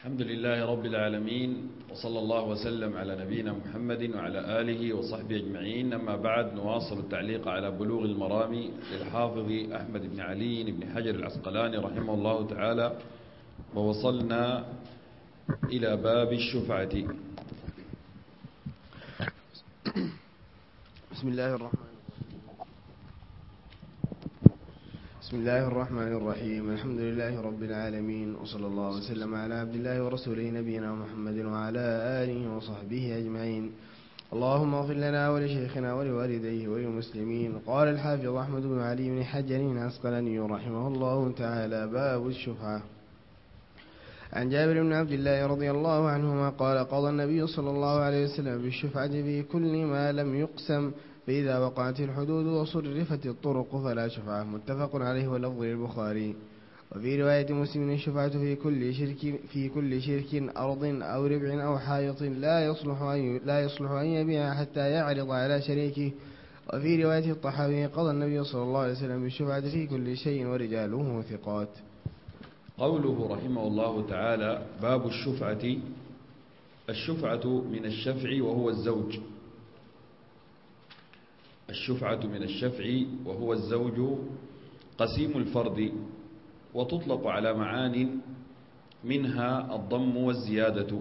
الحمد لله رب العالمين، وصلى الله وسلم على نبينا محمد وعلى آله وصحبه أجمعين. أما بعد، نواصل التعليق على بلوغ المرام للحافظ أحمد بن علي بن حجر العسقلاني رحمه الله تعالى، ووصلنا إلى باب الشفعة. بسم الله الرحمن الرحيم. الحمد لله رب العالمين، وصلى الله وسلم على عبد الله ورسوله نبينا محمد وعلى آله وصحبه أجمعين. اللهم اغفر لنا ولشيخنا ولوالديه وللمسلمين. قال الحافظ أحمد بن علي بن حجر العسقلاني رحمه الله تعالى: باب الشفعة. عن جابر بن عبد الله رضي الله عنهما قال: قضى النبي صلى الله عليه وسلم بالشفعة في كل ما لم يقسم، فإذا وقعت الحدود وصرفت الطرق فلا شفعة. متفق عليه واللفظ للبخاري. وفي رواية مسلم: الشفعة في كل شرك أرض أو ربع أو حائط لا يصلح أن يبيع حتى يعرض على شريكه. وفي رواية الطحاوي: قضى النبي صلى الله عليه وسلم بالشفعة في كل شيء ورجاله ثقات. قوله رحمه الله تعالى: باب الشفعة. الشفعة من الشفع وهو الزوج. الشفعة من الشفع وهو الزوج قسيم الفرد، وتطلق على معان منها الضم والزيادة.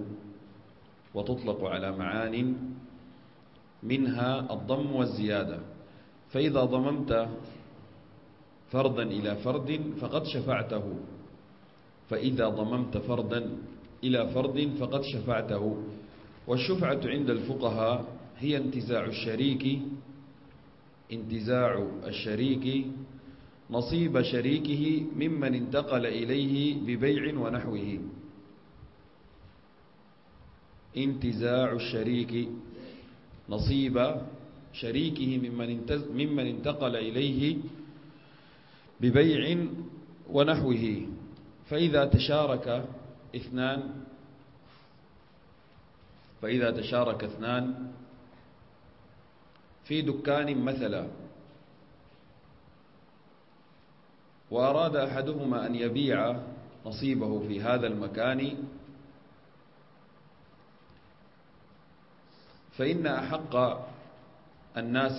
فإذا ضممت فردا إلى فرد فقد شفعته. والشفعة عند الفقهاء هي انتزاع الشريك نصيب شريكه ممن انتقل إليه ببيع ونحوه. انتزاع الشريك نصيب شريكه ممن انتقل إليه ببيع ونحوه. فإذا تشارك اثنان في دكان مثلا، وأراد أحدهما أن يبيع نصيبه في هذا المكان، فإن أحق الناس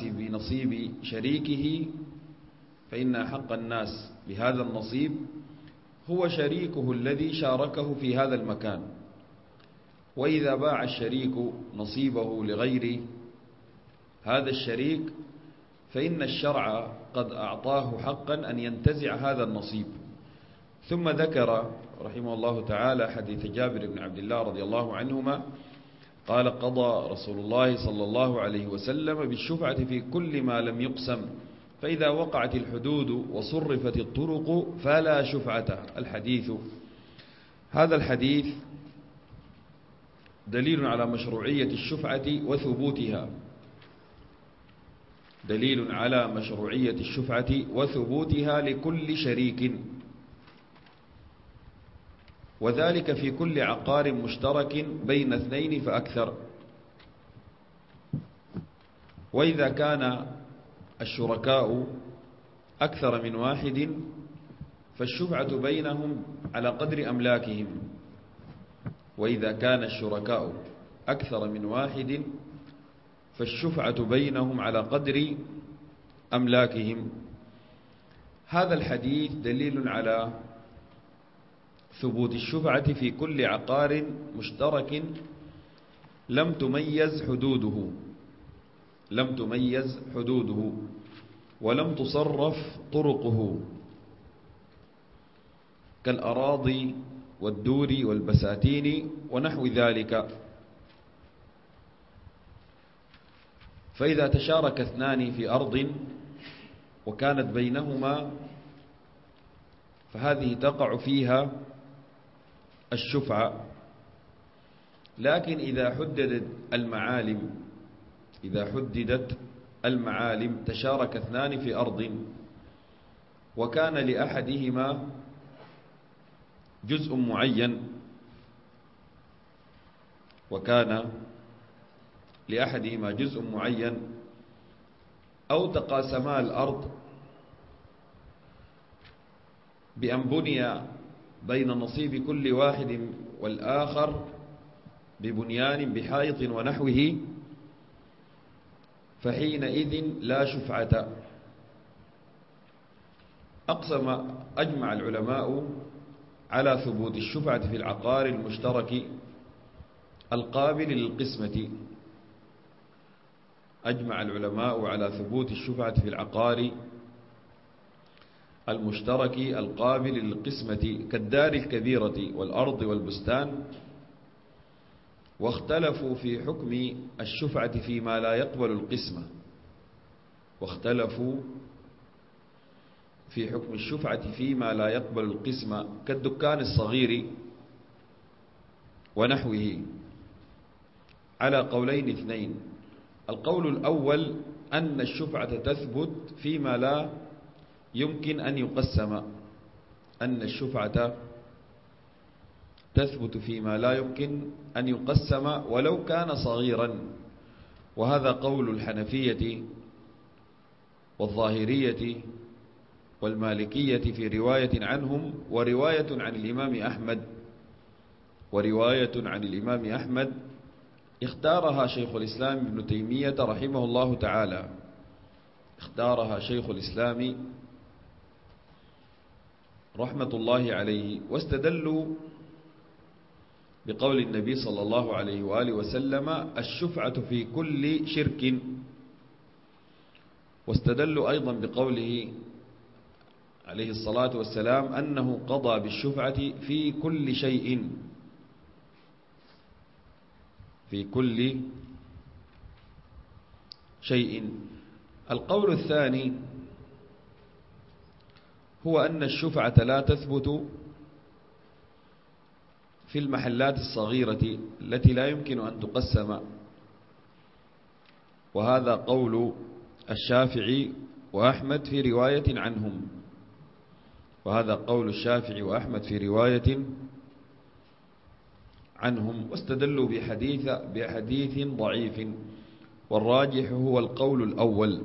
بهذا النصيب هو شريكه الذي شاركه في هذا المكان. وإذا باع الشريك نصيبه لغير هذا الشريك، فإن الشرع قد أعطاه حقا أن ينتزع هذا النصيب. ثم ذكر رحمه الله تعالى حديث جابر بن عبد الله رضي الله عنهما قال: قضى رسول الله صلى الله عليه وسلم بالشفعة في كل ما لم يقسم، فإذا وقعت الحدود وصرفت الطرق فلا شفعة. هذا الحديث دليل على مشروعية الشفعة وثبوتها لكل شريك، وذلك في كل عقار مشترك بين اثنين فأكثر. وإذا كان الشركاء أكثر من واحد فالشفعة بينهم على قدر أملاكهم. هذا الحديث دليل على ثبوت الشفعة في كل عقار مشترك لم تميز حدوده ولم تصرف طرقه، كالأراضي والدور والبساتين ونحو ذلك. فإذا تشارك اثنان في أرض وكانت بينهما، فهذه تقع فيها الشفعة. لكن إذا حددت المعالم تشارك اثنان في أرض وكان لأحدهما جزء معين، أو تقاسما الأرض بأن بني بين نصيب كل واحد والآخر ببنيان بحائط ونحوه فحينئذ لا شفعة. أجمع العلماء على ثبوت الشفعة في العقار المشترك القابل للقسمة. أجمع العلماء على ثبوت الشفعة في العقار المشترك القابل للقسمة كالدار الكبيرة والأرض والبستان، واختلفوا في حكم الشفعة فيما لا يقبل القسمة. واختلفوا في حكم الشفعة فيما لا يقبل القسمة كالدكان الصغير ونحوه على قولين اثنين. القول الأول أن الشفعة تثبت فيما لا يمكن أن يقسم، أن الشفعة تثبت فيما لا يمكن أن يقسم ولو كان صغيرا، وهذا قول الحنفية والظاهرية والمالكية في رواية عنهم، ورواية عن الإمام أحمد اختارها شيخ الإسلام ابن تيمية رحمه الله تعالى، اختارها شيخ الإسلام رحمة الله عليه، واستدلوا بقول النبي صلى الله عليه وآله وسلم الشفعة في كل شرك، واستدلوا أيضا بقوله عليه الصلاة والسلام أنه قضى بالشفعة في كل شيء، في كل شيء. القول الثاني هو أن الشفعة لا تثبت في المحلات الصغيرة التي لا يمكن أن تقسم، وهذا قول الشافعي وأحمد في رواية عنهم، وهذا قول الشافعي وأحمد في رواية عنهم، واستدلوا بحديث ضعيف، والراجح هو القول الأول.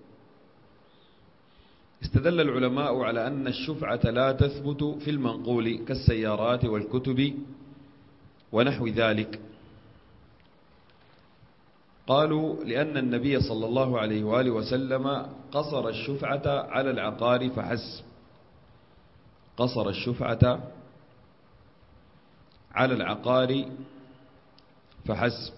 استدل العلماء على أن الشفعة لا تثبت في المنقول كالسيارات والكتب ونحو ذلك. قالوا لأن النبي صلى الله عليه وآله وسلم قصر الشفعة على العقار فحسب، قصر الشفعة على العقار فحسب،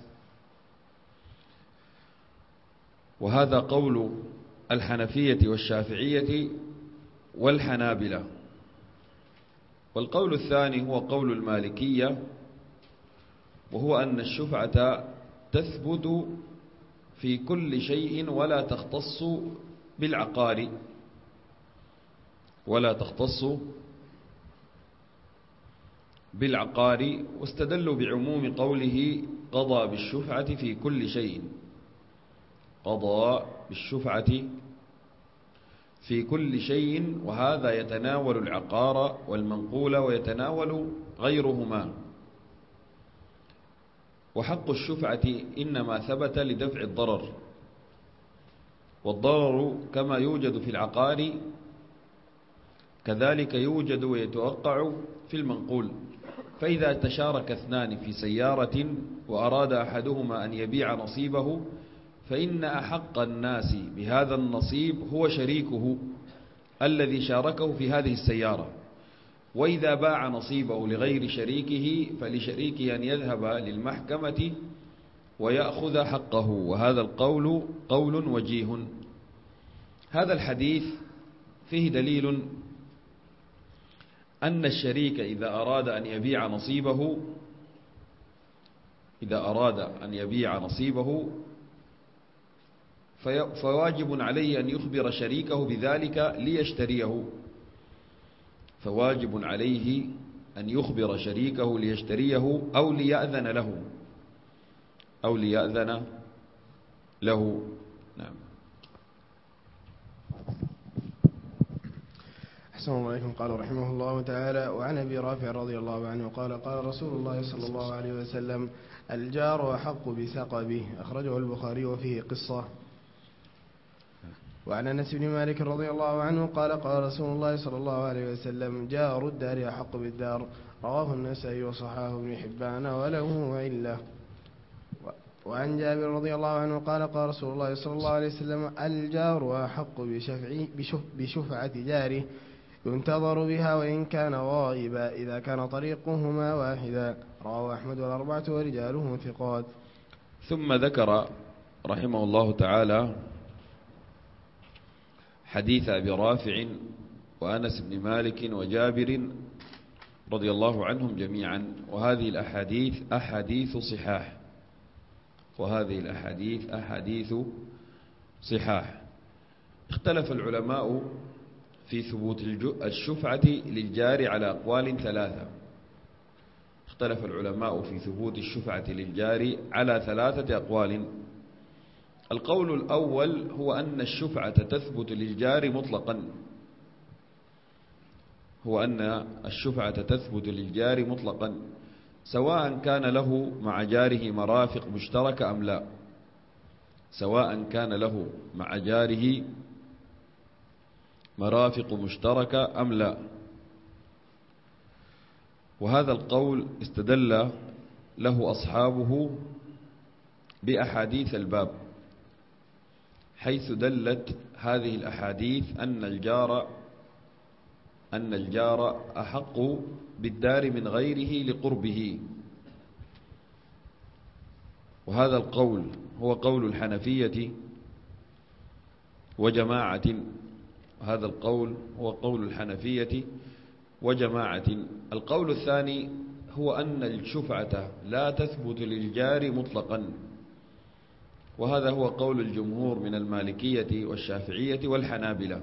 وهذا قول الحنفية والشافعية والحنابلة. والقول الثاني هو قول المالكية، وهو أن الشفعة تثبت في كل شيء ولا تختص بالعقار، ولا تختص بالعقار، واستدلوا بعموم قوله قضى بالشفعة في كل شيء، قضى بالشفعة في كل شيء، وهذا يتناول العقار والمنقول ويتناول غيرهما. وحق الشفعة إنما ثبت لدفع الضرر، والضرر كما يوجد في العقار كذلك يوجد ويتوقع في المنقول. فإذا تشارك اثنان في سيارة وأراد أحدهما أن يبيع نصيبه، فإن أحق الناس بهذا النصيب هو شريكه الذي شاركه في هذه السيارة، وإذا باع نصيبه لغير شريكه فلشريكه أن يذهب للمحكمة ويأخذ حقه، وهذا القول قول وجيه. هذا الحديث فيه دليل أن الشريك إذا أراد أن يبيع نصيبه فواجب عليه أن يخبر شريكه بذلك ليشتريه، فواجب عليه أن يخبر شريكه ليشتريه أو ليأذن له. نعم. أحسن الله عليكم. قال رحمه الله تعالى: وعن أبي رافع رضي الله عنه قال: قال رسول الله صلى الله عليه وسلم: الجار أحق بثقبه. أخرجه البخاري وفيه قصة. وعن أنس بن مالك رضي الله عنه قال: قال رسول الله صلى الله عليه وسلم: جار الدار أحق بالدار. رواه النسائي وصححه ابن حبان وله علة. وعن جابر رضي الله عنه قال قال رسول الله صلى الله عليه وسلم الجار أحق بشفعة جاره ينتظر بها وإن كان غائبا إذا كان طريقهما واحدا. رواه أحمد والأربعة ورجاله ثقات. ثم ذكر رحمه الله تعالى حديث أبي رافع وأنس بن مالك وجابر رضي الله عنهم جميعا، وهذه الأحاديث أحاديث صحاح، وهذه الأحاديث أحاديث صحاح. اختلف العلماء في ثبوت الشفعة للجار على أقوال ثلاثة. اختلف العلماء في ثبوت الشفعة للجار على ثلاثة أقوال. القول الأول هو أن الشفعة تثبت للجار مطلقا، هو أن الشفعة تثبت للجار مطلقا سواء كان له مع جاره مرافق مشتركة أم لا، سواء كان له مع جاره مرافق مشتركة أم لا. وهذا القول استدل له أصحابه بأحاديث الباب، حيث دلت هذه الأحاديث أن الجار أحق بالدار من غيره لقربه. وهذا القول هو قول الحنفية وجماعة، هذا القول هو قول الحنفية وجماعة. القول الثاني هو أن الشفعة لا تثبت للجار مطلقا، وهذا هو قول الجمهور من المالكية والشافعية والحنابلة.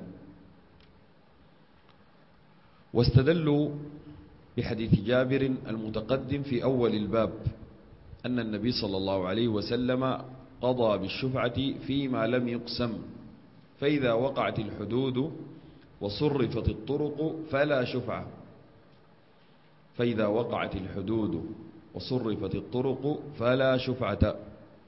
واستدلوا بحديث جابر المتقدم في أول الباب أن النبي صلى الله عليه وسلم قضى بالشفعة فيما لم يقسم، فإذا وقعت الحدود وصرفت الطرق فلا شفعة، فإذا وقعت الحدود وصرفت الطرق فلا شفعة.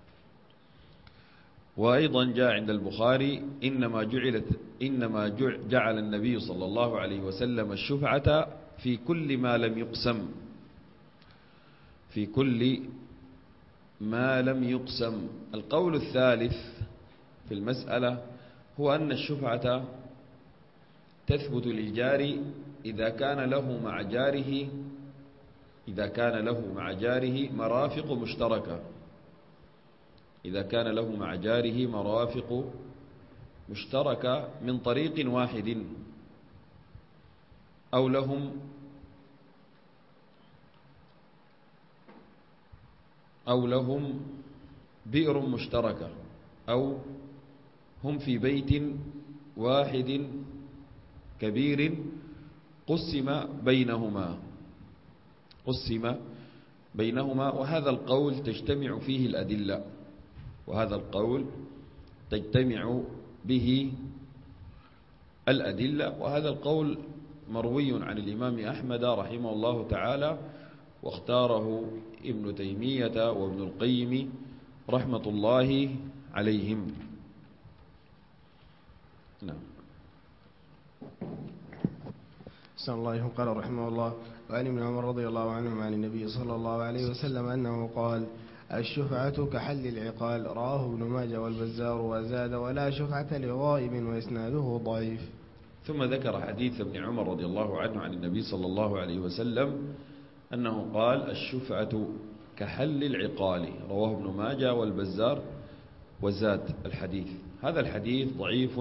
وأيضا جاء عند البخاري إنما جعل النبي صلى الله عليه وسلم الشفعة في كل ما لم يقسم، في كل ما لم يقسم. القول الثالث في المسألة هو أن الشفعة تثبت للجار إذا كان له مع جاره مرافق مشتركة، إذا كان له مع جاره مرافق مشتركة من طريق واحد، أو لهم بئر مشتركة، أو هم في بيت واحد كبير قسم بينهما. وهذا القول تجتمع فيه الأدلة، وهذا القول تجتمع به الأدلة. وهذا القول مروي عن الإمام أحمد رحمه الله تعالى، واختاره ابن تيمية وابن القيم رحمة الله عليهم. نعم. أحسن الله. قال رحمه الله: وعن ابن عمر رضي الله عنهما عن النبي صلى الله عليه وسلم أنه قال: الشفعة كحل العقال. رواه ابن ماجه والبزار وزاد: ولا شفعة لغائب، وإسناده ضعيف. ثم ذكر حديث ابن عمر رضي الله عنه عن النبي صلى الله عليه وسلم أنه قال: الشفعة كحل العقال. رواه ابن ماجه والبزار وزاد. الحديث هذا الحديث ضعيف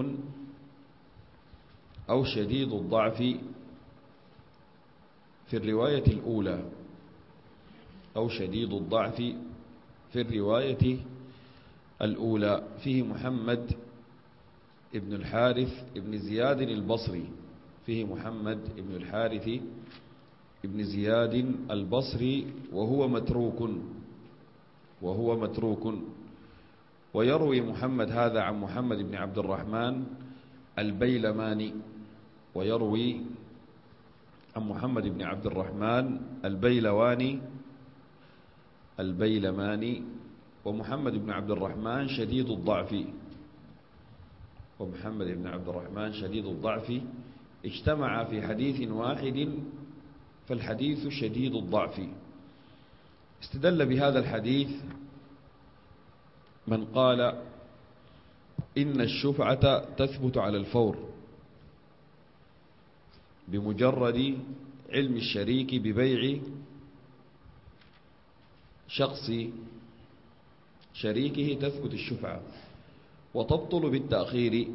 أو شديد الضعف في الرواية الأولى، أو شديد الضعف في الرواية الأولى. فيه محمد ابن الحارث ابن زياد البصري، فيه محمد ابن الحارث ابن زياد البصري وهو متروك. ويروي محمد هذا عن محمد بن عبد الرحمن البيلماني، ويروي عن محمد بن عبد الرحمن البيلماني. ومحمد بن عبد الرحمن شديد الضعف، اجتمع في حديث واحد فالحديث شديد الضعف. استدل بهذا الحديث من قال إن الشفعة تثبت على الفور بمجرد علم الشريك ببيع شخص شريكه تثبت الشفعة، وتبطل بالتأخير.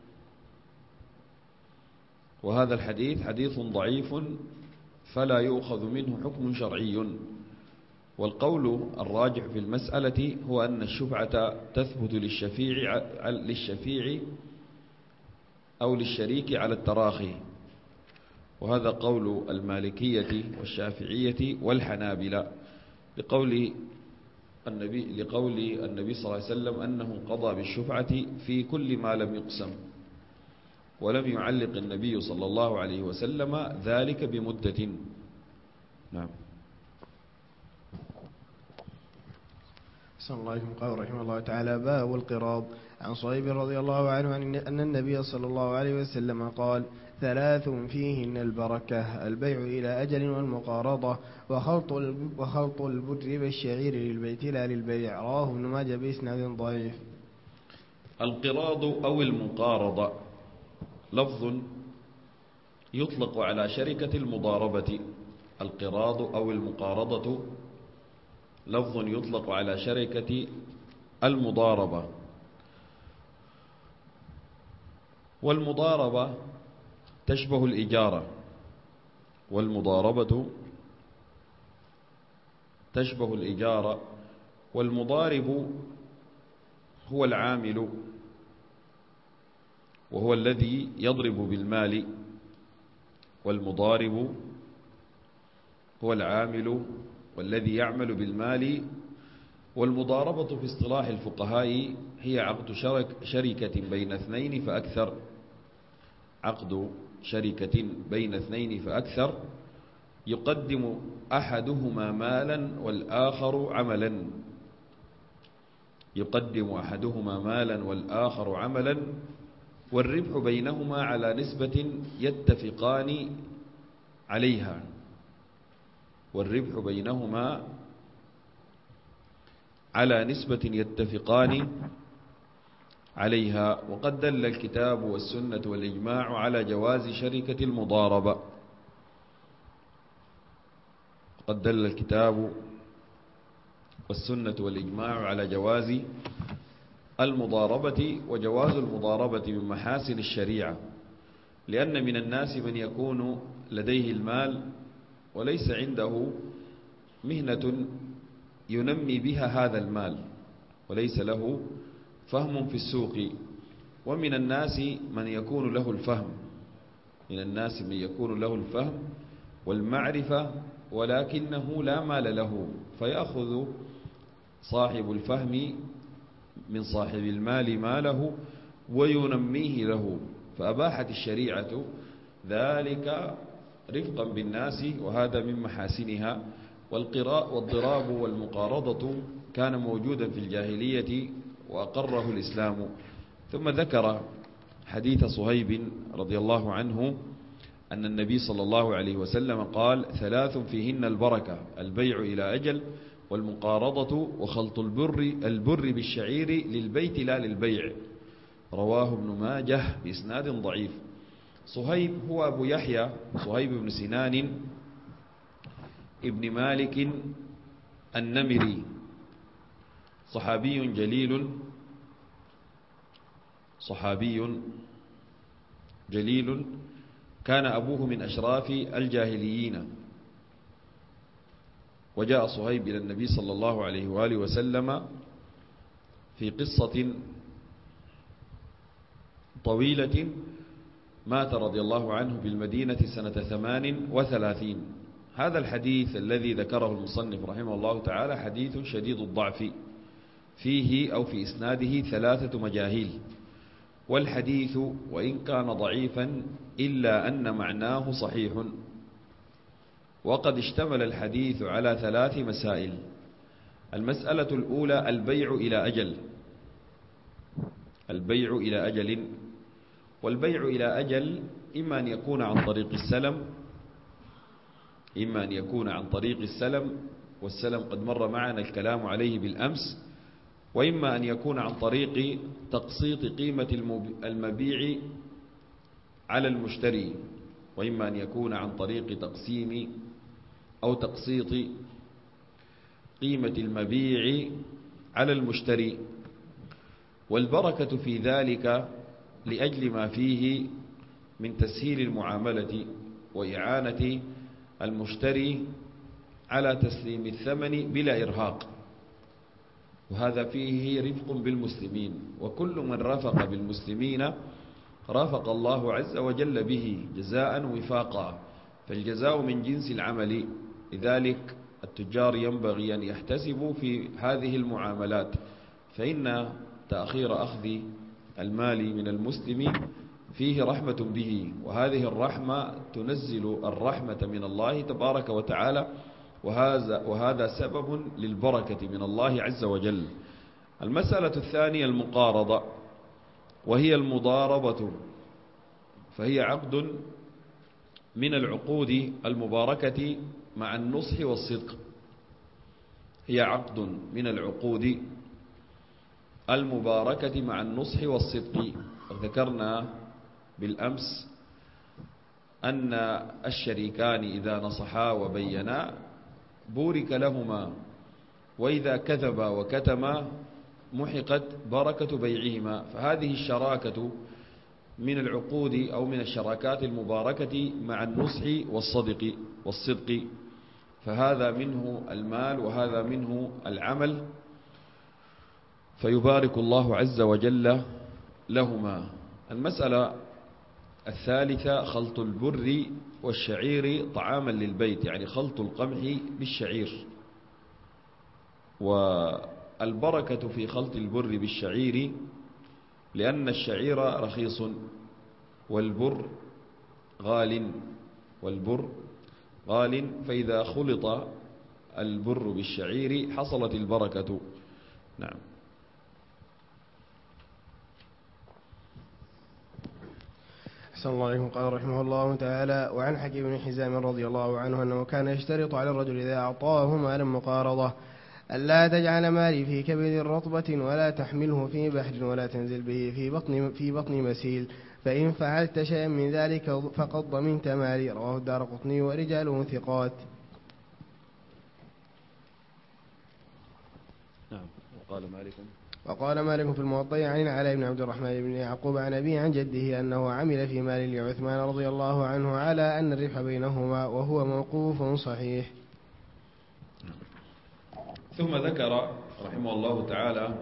وهذا الحديث حديث ضعيف فلا يؤخذ منه حكم شرعي. والقول الراجح في المسألة هو أن الشفعة تثبت للشفيع أو للشريك على التراخي، وهذا قول المالكية والشافعية والحنابلة لقول النبي صلى الله عليه وسلم أنه قضى بالشفعة في كل ما لم يقسم، ولم يعلق النبي صلى الله عليه وسلم ذلك بمدة. نعم. صلى الله عليه وسلم. قال رحمه الله تعالى: باب القراض. عن صهيب رضي الله عنه أن النبي صلى الله عليه وسلم قال: 3 فيهن البركة: البيع إلى أجل، والمقارضة، وخلط البر بالشعير للبيت لا للبيع. رواه ابن ماجه بإسناد ضعيف. القراض أو المقارضة لفظ يطلق على شركة المضاربة. القراض أو المقارضة لفظ يطلق على شركة المضاربة. والمضاربة تشبه الإجارة، والمضاربة تشبه الإجارة. والمضارب هو العامل، وهو الذي يضرب بالمال. والمضارب هو العامل والذي يعمل بالمال. والمضاربة في اصطلاح الفقهاء هي عقد شركة بين 2 فأكثر. عقد شركة بين 2 فأكثر يقدم أحدهما مالا والآخر عملا. يقدم أحدهما مالا والآخر عملا، والربح بينهما على نسبة يتفقان عليها. والربح بينهما على نسبة يتفقان عليها. وقد دل الكتاب والسنة والإجماع على جواز شركة المضاربة. قد دل الكتاب والسنة والإجماع على جواز المضاربة. وجواز المضاربة من محاسن الشريعة، لأن من الناس من يكون لديه المال وليس عنده مهنة ينمي بها هذا المال، وليس له فهم في السوق. ومن الناس من يكون له الفهم، من الناس من يكون له الفهم والمعرفة ولكنه لا مال له، فيأخذ صاحب الفهم من صاحب المال ماله وينميه له. فأباحت الشريعة ذلك رفقا بالناس، وهذا من محاسنها. والضراب والمقارضة كان موجودا في الجاهلية وأقره الإسلام. ثم ذكر حديث صهيب رضي الله عنه أن النبي صلى الله عليه وسلم قال: 3 فيهن البركة: البيع إلى أجل، والمقارضة، وخلط البر بالشعير للبيت لا للبيع. رواه ابن ماجه بإسناد ضعيف. صهيب هو أبو يحيى صهيب بن سنان ابن مالك النمري، صحابي جليل كان أبوه من أشراف الجاهليين. وجاء صهيب إلى النبي صلى الله عليه وآله وسلم في قصة طويلة. مات رضي الله عنه بالمدينة سنة 38. هذا الحديث الذي ذكره المصنف رحمه الله تعالى حديث شديد الضعف، فيه أو في إسناده 3 مجاهيل. والحديث وإن كان ضعيفا إلا أن معناه صحيح. وقد اشتمل الحديث على 3 مسائل. المسألة الأولى: البيع إلى أجل. البيع إلى أجل. والبيع إلى أجل إما أن يكون عن طريق السلم، إما أن يكون عن طريق السلم، والسلم قد مر معنا الكلام عليه بالأمس، وإما أن يكون عن طريق تقسيط قيمة المبيع على المشتري، وإما أن يكون عن طريق تقسيم أو تقسيط قيمة المبيع على المشتري. والبركة في ذلك لأجل ما فيه من تسهيل المعاملة وإعانة المشتري على تسليم الثمن بلا إرهاق، وهذا فيه رفق بالمسلمين، وكل من رفق بالمسلمين رافق الله عز وجل به جزاء وفاقا، فالجزاء من جنس العمل. لذلك التجار ينبغي أن يحتسبوا في هذه المعاملات، فإن تأخير أخذ المال من المسلم فيه رحمة به، وهذه الرحمة تنزل الرحمة من الله تبارك وتعالى، وهذا سبب للبركة من الله عز وجل. المسألة الثانية المقارضة، وهي المضاربة، فهي عقد من العقود المباركة مع النصح والصدق. هي عقد من العقود المباركة مع النصح والصدق. ذكرنا بالأمس أن الشريكان إذا نصحا وبينا بورك لهما، وإذا كذبا وكتما محقت بركة بيعهما. فهذه الشراكة من العقود أو من الشراكات المباركة مع النصح والصدق، فهذا منه المال وهذا منه العمل، فيبارك الله عز وجل لهما. المسألة الثالثة خلط البر والشعير طعاما للبيت، يعني خلط القمح بالشعير. والبركة في خلط البر بالشعير لأن الشعير رخيص والبر غال، فإذا خلط البر بالشعير حصلت البركة. نعم. أحسن الله عليكم. قال رحمه الله تعالى: وعن حكيم بن حزام رضي الله عنه أنه كان يشترط على الرجل إذا أعطاه مالا مقارضة ألا تجعل مالي في كبد رطبة ولا تحمله في بحر ولا تنزل به في بطن مسيل، فإن فعلت شيئا من ذلك فقد ضمنت مالي. رواه الدارقطني ورجاله ثقات. نعم. وقال مالك في الموطأ عن علي بن عبد الرحمن بن يعقوب عن أبيه عن جده أنه عمل في مال لعثمان رضي الله عنه على أن الربح بينهما، وهو موقوف صحيح. ثم ذكر رحمه الله تعالى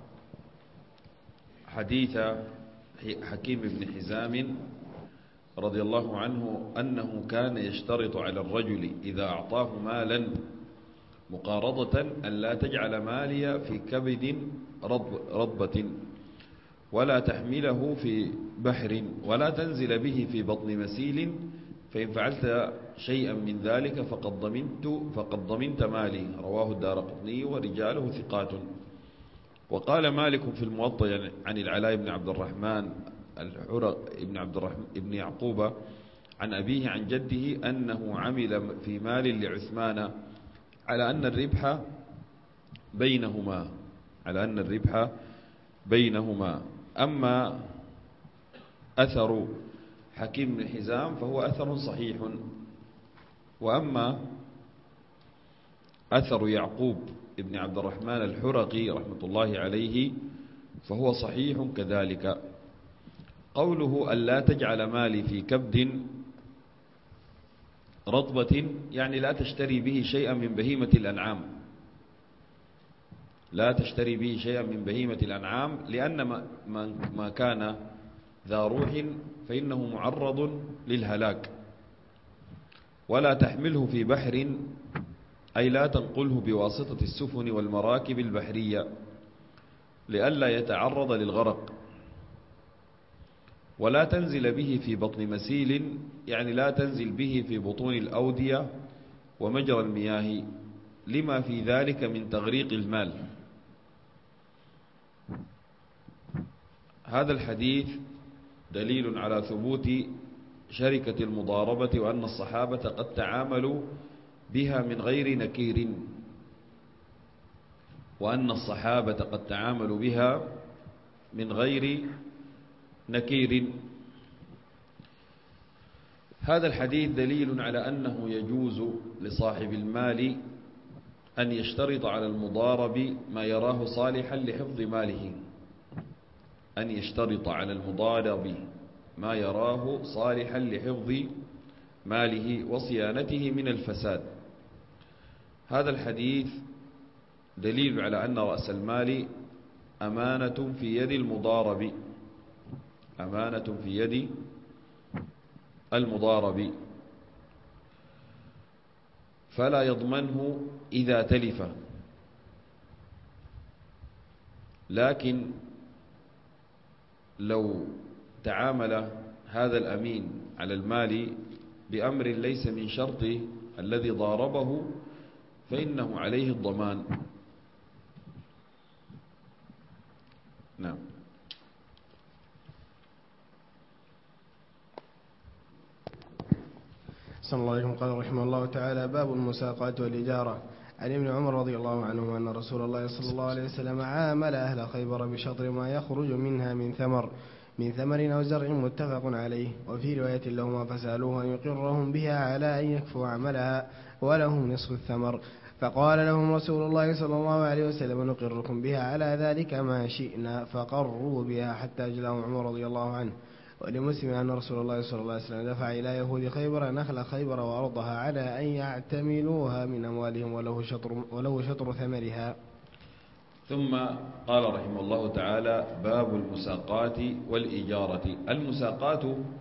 حديث حكيم بن حزام رضي الله عنه أنه كان يشترط على الرجل إذا أعطاه مالا مقارضة أن لا تجعل مالي في كبد رطبة ولا تحمله في بحر ولا تنزل به في بطن مسيل، فإن فعلت شيئا من ذلك فقد ضمنت مالي. رواه الدارقطني ورجاله ثقات. وقال مالك في الموطأ عن العلاء بن عبد الرحمن ابن يعقوب عن أبيه عن جده أنه عمل في مال لعثمان على أن الربح بينهما. أما أثر حكيم بن حزام فهو أثر صحيح، وأما أثر يعقوب ابن عبد الرحمن الحرقي رحمة الله عليه فهو صحيح كذلك. قوله ألا تجعل مالي في كبد رطبة يعني لا تشتري به شيئا من بهيمة الأنعام، لأن ما كان ذا روح فإنه معرض للهلاك. ولا تحمله في بحر أي لا تنقله بواسطة السفن والمراكب البحرية لئلا يتعرض للغرق. ولا تنزل به في بطن مسيل يعني لا تنزل به في بطون الأودية ومجرى المياه لما في ذلك من تغريق المال. هذا الحديث دليل على ثبوت شركة المضاربة، وأن الصحابة قد تعاملوا بها من غير نكير، وأن الصحابة قد تعاملوا بها من غير نكير. هذا الحديث دليل على أنه يجوز لصاحب المال أن يشترط على المضارب ما يراه صالحا لحفظ ماله، أن يشترط على المضارب ما يراه صالحا لحفظ ماله وصيانته من الفساد. هذا الحديث دليل على أن رأس المال أمانة في يد المضارب، أمانة في يد المضارب، فلا يضمنه إذا تلف. لكن لو تعامل هذا الأمين على المال بأمر ليس من شرطه الذي ضاربه فإنه عليه الضمان. نعم. صلى الله عليه وسلم. قال رحمه الله تعالى: باب المساقات والإجارة. عن ابن عمر رضي الله عنهما أن رسول الله صلى الله عليه وسلم عامل أهل خيبر بشطر ما يخرج منها من ثمر أو زرع متفق عليه. وفي رواية لهما فسألوه أن يقرهم بها على أن يكفوا عملها ولهم نصف الثمر، فقال لهم رسول الله صلى الله عليه وسلم: نقركم بها على ذلك ما شئنا، فقروا بها حتى أجلهم عمر رضي الله عنه. ولمسلم أن رسول الله صلى الله عليه وسلم دفع إلى يهود خيبر نخل خيبر وأرضها على أن يعتملوها من أموالهم وله شطر ثمرها. ثم قال رحمه الله تعالى: باب المساقات والإجارة. المساقات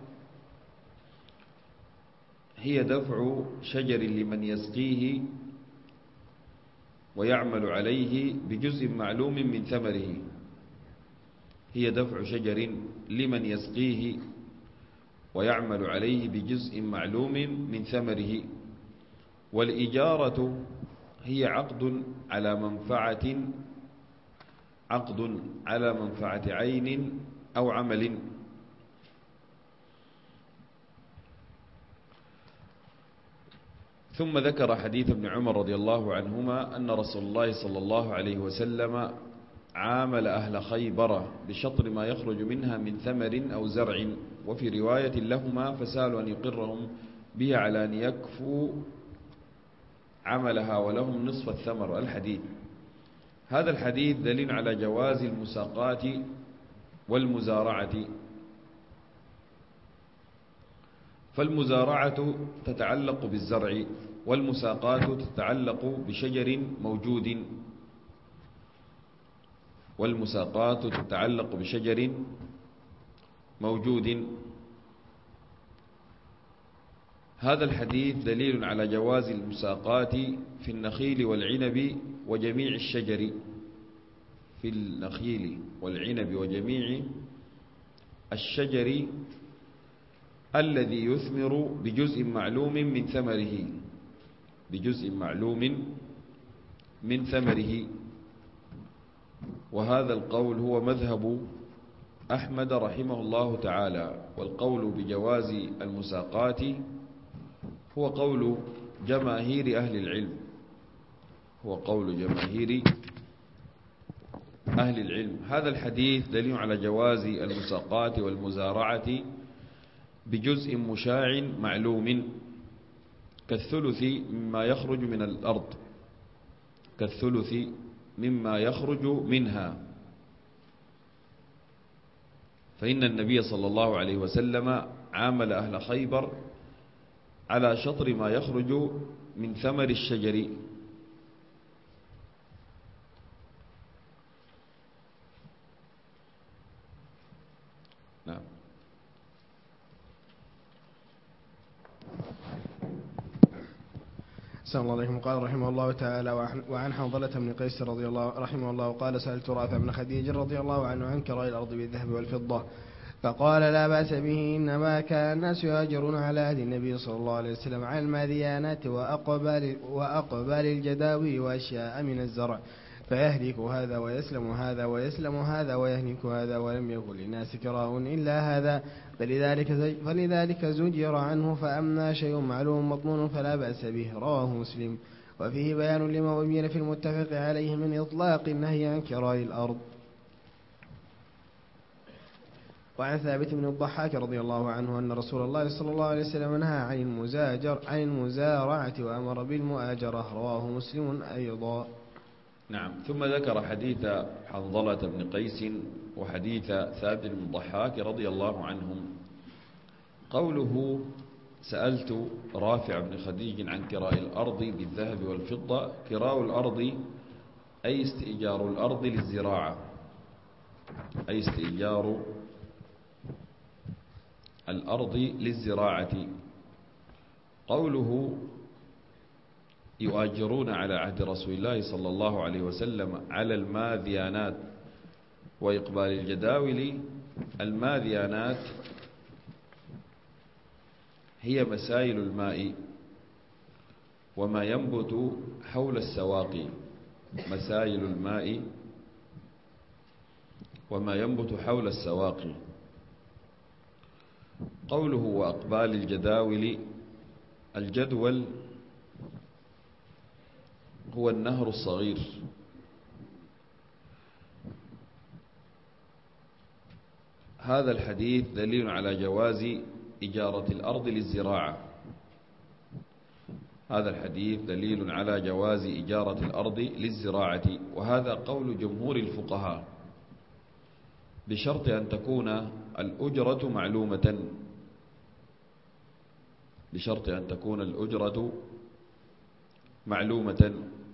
هي دفع شجر لمن يسقيه ويعمل عليه بجزء معلوم من ثمره، هي دفع شجر لمن يسقيه ويعمل عليه بجزء معلوم من ثمره. والإجارة هي عقد على منفعة عين أو عمل. ثم ذكر حديث ابن عمر رضي الله عنهما أن رسول الله صلى الله عليه وسلم عامل أهل خيبر بشطر ما يخرج منها من ثمر أو زرع. وفي رواية لهما فسألوا أن يقرهم به على أن يكفوا عملها ولهم نصف الثمر. الحديث. هذا الحديث دليل على جواز المساقات والمزارعة. فالمزارعة تتعلق بالزرع، والمساقات تتعلق بشجر موجود، والمساقات تتعلق بشجر موجود. هذا الحديث دليل على جواز المساقات في النخيل والعنب وجميع الشجر، في النخيل والعنب وجميع الشجر الذي يثمر بجزء معلوم من ثمره، بجزء معلوم من ثمره. وهذا القول هو مذهب أحمد رحمه الله تعالى. والقول بجواز المساقات هو قول جماهير أهل العلم، هو قول جماهير أهل العلم. هذا الحديث دليل على جواز المساقات والمزارعة بجزء مشاع معلوم كالثلث مما يخرج من الأرض، كالثلث مما يخرج منها. فإن النبي صلى الله عليه وسلم عامل أهل خيبر على شطر ما يخرج من ثمر الشجر. نعم. صلى الله عليه وسلم. قال رحمه الله تعالى: وعن حنظلة بن قيس رضي الله رحمه الله قال: سألت رافع بن خديج رضي الله عنه عن كراء الأرض بالذهب والفضة، فقال: لا بأس به، إنما كان الناس يهاجرون على عهد النبي صلى الله عليه وسلم على الماديانات وأقبال الجداوي وأشياء من الزرع، فيهلك هذا ويسلم هذا ويسلم هذا ويهلك هذا، ولم يكن للناس كراء إلا هذا، فلذلك زجر عنه. فأما شيء معلوم مضمون فلا بأس به. رواه مسلم. وفيه بيان لما أبين في المتفق عليه من إطلاق النهي عن كراء الأرض. وعن ثابت بن الضحاك رضي الله عنه أن رسول الله صلى الله عليه وسلم نهى عن المزارعة وأمر بالمؤاجرة. رواه مسلم أيضا. نعم. ثم ذكر حديث حنظلة بن قيس وحديث ثابت بن الضحاك رضي الله عنهم. قوله: سألت رافع بن خديج عن كراء الأرض بالذهب والفضة. كراء الأرض أي استئجار الأرض للزراعة، أي استئجار الأرض للزراعة. قوله: يؤاجرون على عهد رسول الله صلى الله عليه وسلم على الماذيانات وإقبال الجداول. الماذيانات هي مسائل الماء وما ينبت حول السواقي، مسائل الماء وما ينبت حول السواقي. قوله: وأقبال الجداول. الجدول هو النهر الصغير. هذا الحديث دليل على جواز إجارة الأرض للزراعة. هذا الحديث دليل على جواز إجارة الأرض للزراعة، وهذا قول جمهور الفقهاء، بشرط أن تكون الأجرة معلومة، بشرط أن تكون الأجرة معلومة.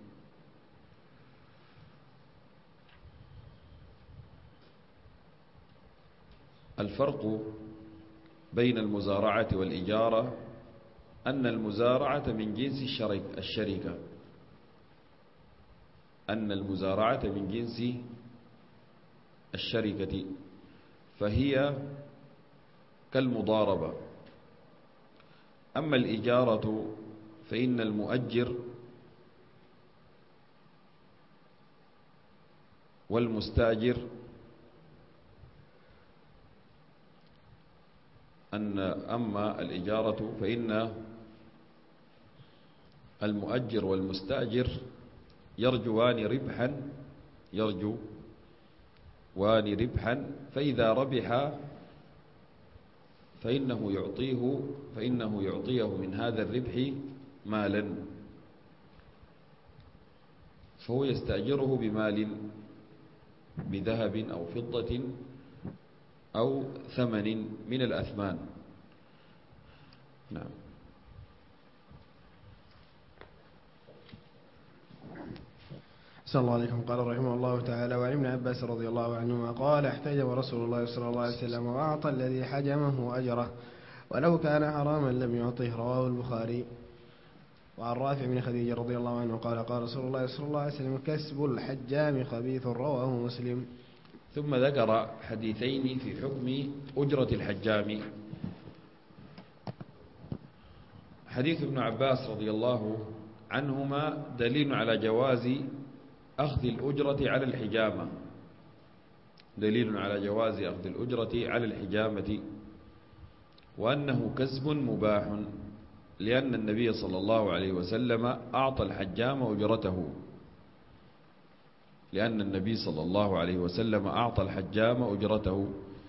الفرق بين المزارعة والإجارة أن المزارعة من جنس الشركة، أن المزارعة من جنس الشركة، فهي كالمضاربة. أما الإجارة فإن المؤجر والمستاجر أما الإجارة فإن المؤجر والمستأجر يرجوان ربحا، فإذا ربح فإنه يعطيه من هذا الربح مالا، فهو يستأجره بمال، بذهب أو فضة أو ثمن من الأثمان. نعم. صلى الله عليكم. قال رحمه الله تعالى: وعن ابن عباس رضي الله عنهما قال: احتجب رسول الله صلى الله عليه وسلم وأعطى الذي حجمه أجره ولو كان حراما لم يعطه. رواه البخاري. وعن رافع بن خديج رضي الله عنه قال: قال رسول الله صلى الله عليه وسلم: كسب الحجام خبيث. رواه مسلم. ثم ذكر حديثين في حكم أجرة الحجام. حديث ابن عباس رضي الله عنهما دليل على جواز أخذ الأجرة على الحجامة، دليل على جواز أخذ الأجرة على الحجامة، وأنه كسب مباح، لأن النبي صلى الله عليه وسلم أعطى الحجام أجرته، لأن النبي صلى الله عليه وسلم أعطى الحجام أجرته،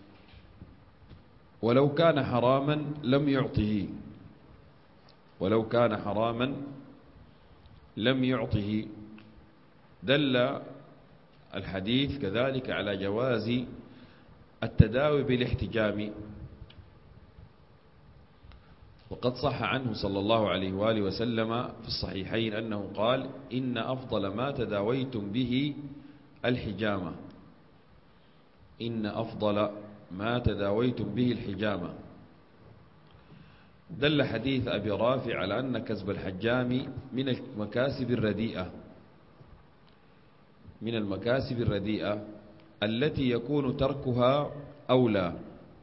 ولو كان حراما لم يعطه، ولو كان حراما لم يعطه. دل الحديث كذلك على جواز التداوي بالاحتجام، وقد صح عنه صلى الله عليه وآله وسلم في الصحيحين أنه قال: إن أفضل ما تداويتم به الحجامة، إن أفضل ما تداويتم به الحجامة. دل حديث أبي رافع على أن كسب الحجام من المكاسب الرديئة، من المكاسب الرديئة التي يكون تركها أولى،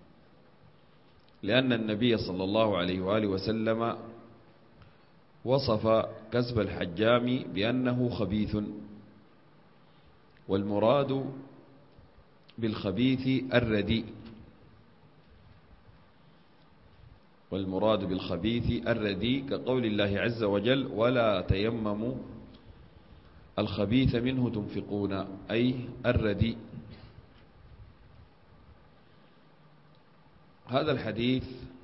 لأن النبي صلى الله عليه وآله وسلم وصف كسب الحجام بأنه خبيث، والمراد بالخبيث الرديء. والمراد بالخبيث الرديء كقول الله عز وجل: ولا تيمموا الخبيث منه تنفقون، أي الرديء. هذا الحديث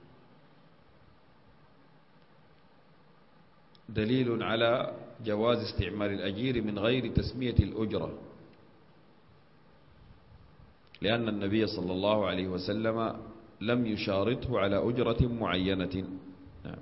دليل على جواز استعمال الأجير من غير تسمية الأجرة، لأن النبي صلى الله عليه وسلم لم يشارطه على أجرة معينة. نعم.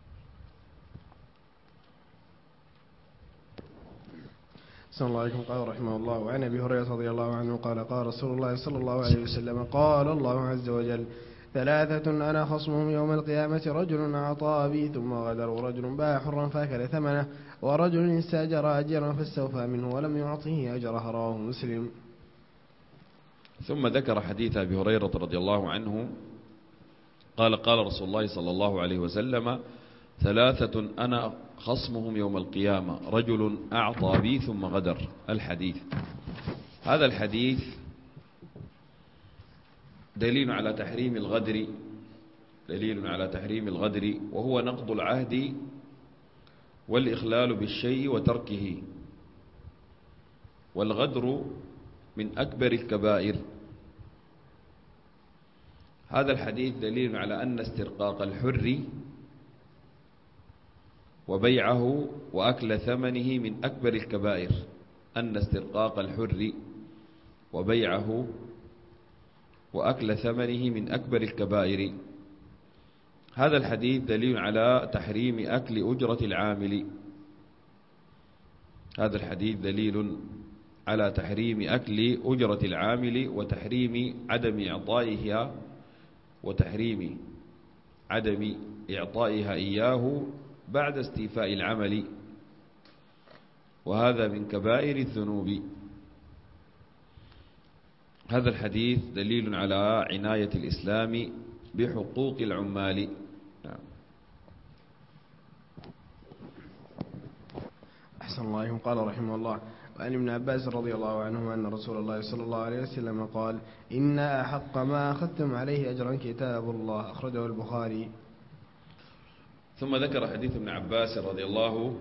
صلى الله عليه قال رحمه الله: وعن أبي هريرة رضي الله عنه قال: قال رسول الله صلى الله عليه وسلم: قال الله عز وجل: ثلاثة أنا خصمهم يوم القيامة: رجل أعطى بي ثم غدر، ورجل باع حرا فأكل ثمنه، ورجل استأجر أجيرا فاستوفى منه ولم يعطه أجره. رواه مسلم. ثم ذكر حديث أبي هريرة رضي الله عنه قال: قال رسول الله صلى الله عليه وسلم: ثلاثة أنا خصمهم يوم القيامة: رجل أعطى بي ثم غدر. الحديث. هذا الحديث دليل على تحريم الغدر، دليل على تحريم الغدر، وهو نقض العهد والإخلال بالشيء وتركه. والغدر من أكبر الكبائر. هذا الحديث دليل على أن استرقاق الحر وبيعه وأكل ثمنه من أكبر الكبائر. أن استرقاق الحر وبيعه وأكل ثمنه من أكبر الكبائر. هذا الحديث دليل على تحريم أكل أجرة العامل. هذا الحديث دليل على تحريم أكل أجرة العامل وتحريم عدم إعطائها وتحريم عدم إعطائها إياه بعد استيفاء العمل، وهذا من كبائر الذنوب. هذا الحديث دليل على عناية الإسلام بحقوق العمال. أحسن الله عليكم. قال رحمه الله: وعن ابن عباس رضي الله عنهما أن رسول الله صلى الله عليه وسلم قال: إن أحق ما أخذتم عليه أجرا كتاب الله. أخرجه البخاري. ثم ذكر حديث ابن عباس رضي الله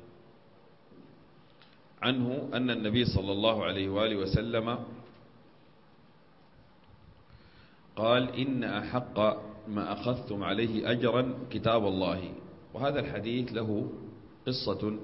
عنه أن النبي صلى الله عليه وآله وسلم قال: إن أحق ما أخذتم عليه أجرا كتاب الله. وهذا الحديث له قصة،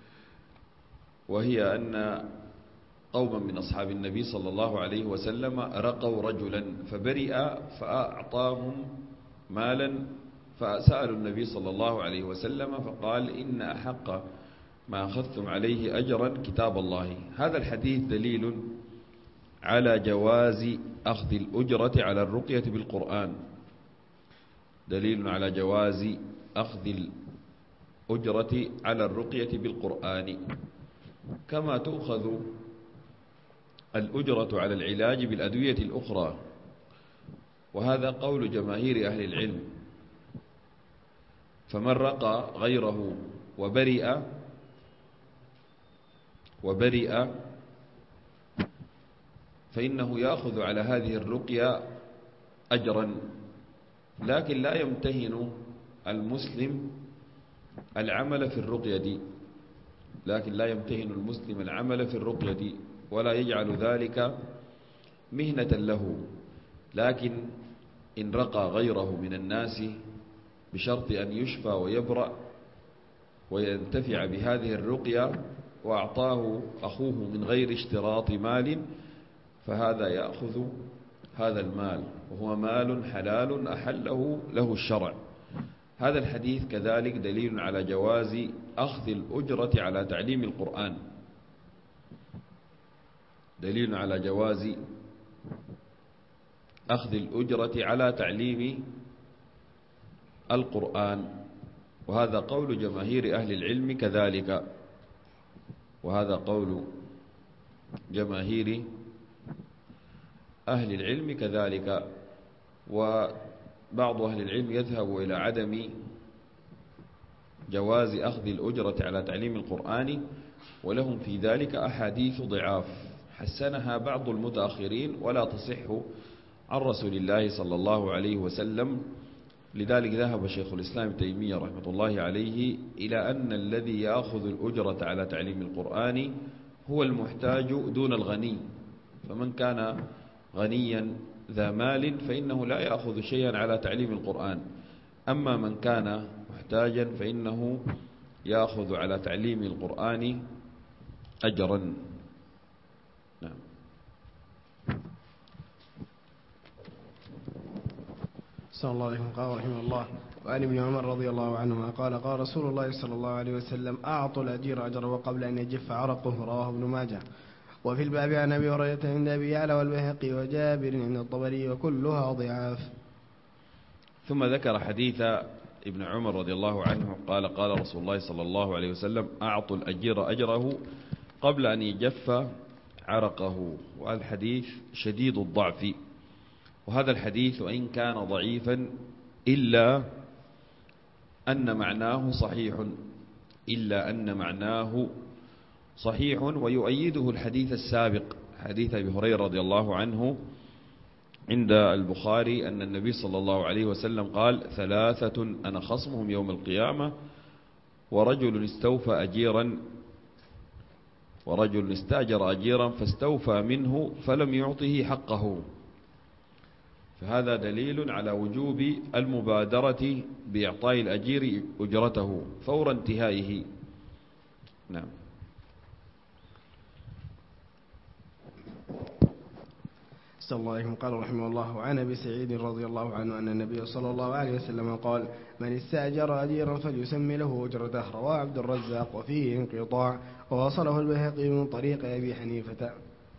وهي أن قوما من أصحاب النبي صلى الله عليه وسلم رقوا رجلا فبرئ فأعطاهم مالا، فسألوا النبي صلى الله عليه وسلم فقال: إن أحق ما أخذتم عليه أجرا كتاب الله. هذا الحديث دليل على جواز أخذ الأجرة على الرقية بالقرآن. دليل على جواز أخذ الأجرة على الرقية بالقرآن، كما تؤخذ الأجرة على العلاج بالأدوية الأخرى. وهذا قول جماهير أهل العلم. فمن رقى غيره وبرئ فإنه يأخذ على هذه الرقية أجرا، لكن لا يمتهن المسلم العمل في الرقية دي، لكن لا يمتهن المسلم العمل في الرقية دي ولا يجعل ذلك مهنة له. لكن إن رقى غيره من الناس بشرط أن يشفى ويبرأ وينتفع بهذه الرقية وأعطاه أخوه من غير اشتراط مال، فهذا يأخذ هذا المال، وهو مال حلال أحله له الشرع. هذا الحديث كذلك دليل على جواز أخذ الأجرة على تعليم القرآن. دليل على جواز أخذ الأجرة على تعليم القرآن، وهذا قول جماهير أهل العلم كذلك. وهذا قول جماهير أهل العلم كذلك. وبعض أهل العلم يذهب إلى عدم جواز أخذ الأجرة على تعليم القرآن، ولهم في ذلك أحاديث ضعاف، حسنها بعض المتأخرين ولا تصح عن رسول الله صلى الله عليه وسلم. لذلك ذهب شيخ الإسلام ابن تيمية رحمة الله عليه إلى أن الذي يأخذ الأجرة على تعليم القرآن هو المحتاج دون الغني، فمن كان غنيا ذا مال فإنه لا يأخذ شيئا على تعليم القرآن، أما من كان محتاجا فإنه يأخذ على تعليم القرآن أجرا. نعم. صلى الله عليه وسلم قال رحمه الله: وعن ابن عمر رضي الله عنهما قال: قال رسول الله صلى الله عليه وسلم: أعطوا الأجير أجره قبل أن يجف عرقه. رواه ابن ماجه. وفي الباب عن أبي هريرة عند أبي يعلى والبيهقي وجابر عند الطبري وكلها ضعاف. ثم ذكر حديث ابن عمر رضي الله عنه قال: قال رسول الله صلى الله عليه وسلم: أعطوا الأجير أجره قبل أن يجف عرقه. والحديث شديد الضعف، وهذا الحديث وإن كان ضعيفا إلا أن معناه صحيح ويؤيده الحديث السابق، حديث أبي هريرة رضي الله عنه عند البخاري أن النبي صلى الله عليه وسلم قال: 3 أنا خصمهم يوم القيامة: ورجل استأجر أجيرا فاستوفى منه فلم يعطه حقه. فهذا دليل على وجوب المبادرة بإعطاء الأجير أجرته فور انتهائه. نعم. صلى الله عليه وسلم قال رحمه الله: عن أبي سعيد رضي الله عنه أن النبي صلى الله عليه وسلم قال: من استأجر أجيرا فليسمي له أجرته. رواه عبد الرزاق وفيه انقطاع، ووصله البيهقي من طريق أبي حنيفة.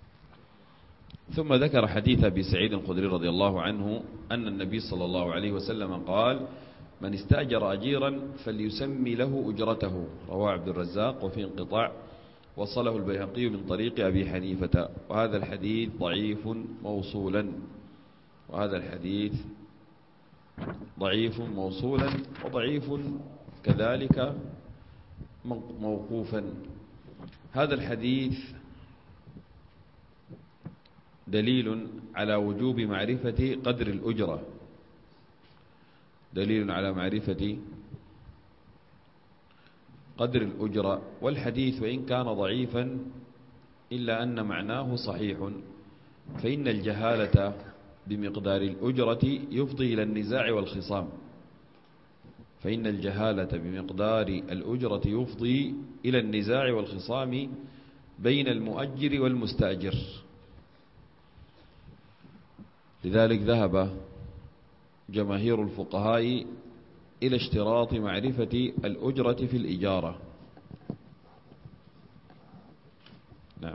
ثم ذكر حديث أبي سعيد الخدري رضي الله عنه أن النبي صلى الله عليه وسلم قال: من استأجر أجيرا فليسمي له أجرته. رواه عبد الرزاق وفيه انقطاع، وصله البيهقي من طريق أبي حنيفة. وهذا الحديث ضعيف موصولا، وضعيف كذلك موقوفا. هذا الحديث دليل على وجوب معرفة قدر الأجرة، والحديث وإن كان ضعيفا إلا أن معناه صحيح، فإن الجهالة بمقدار الأجرة يفضي إلى النزاع والخصام، بين المؤجر والمستأجر. لذلك ذهب جماهير الفقهاء إلى اشتراط معرفة الأجرة في الإجارة. نعم.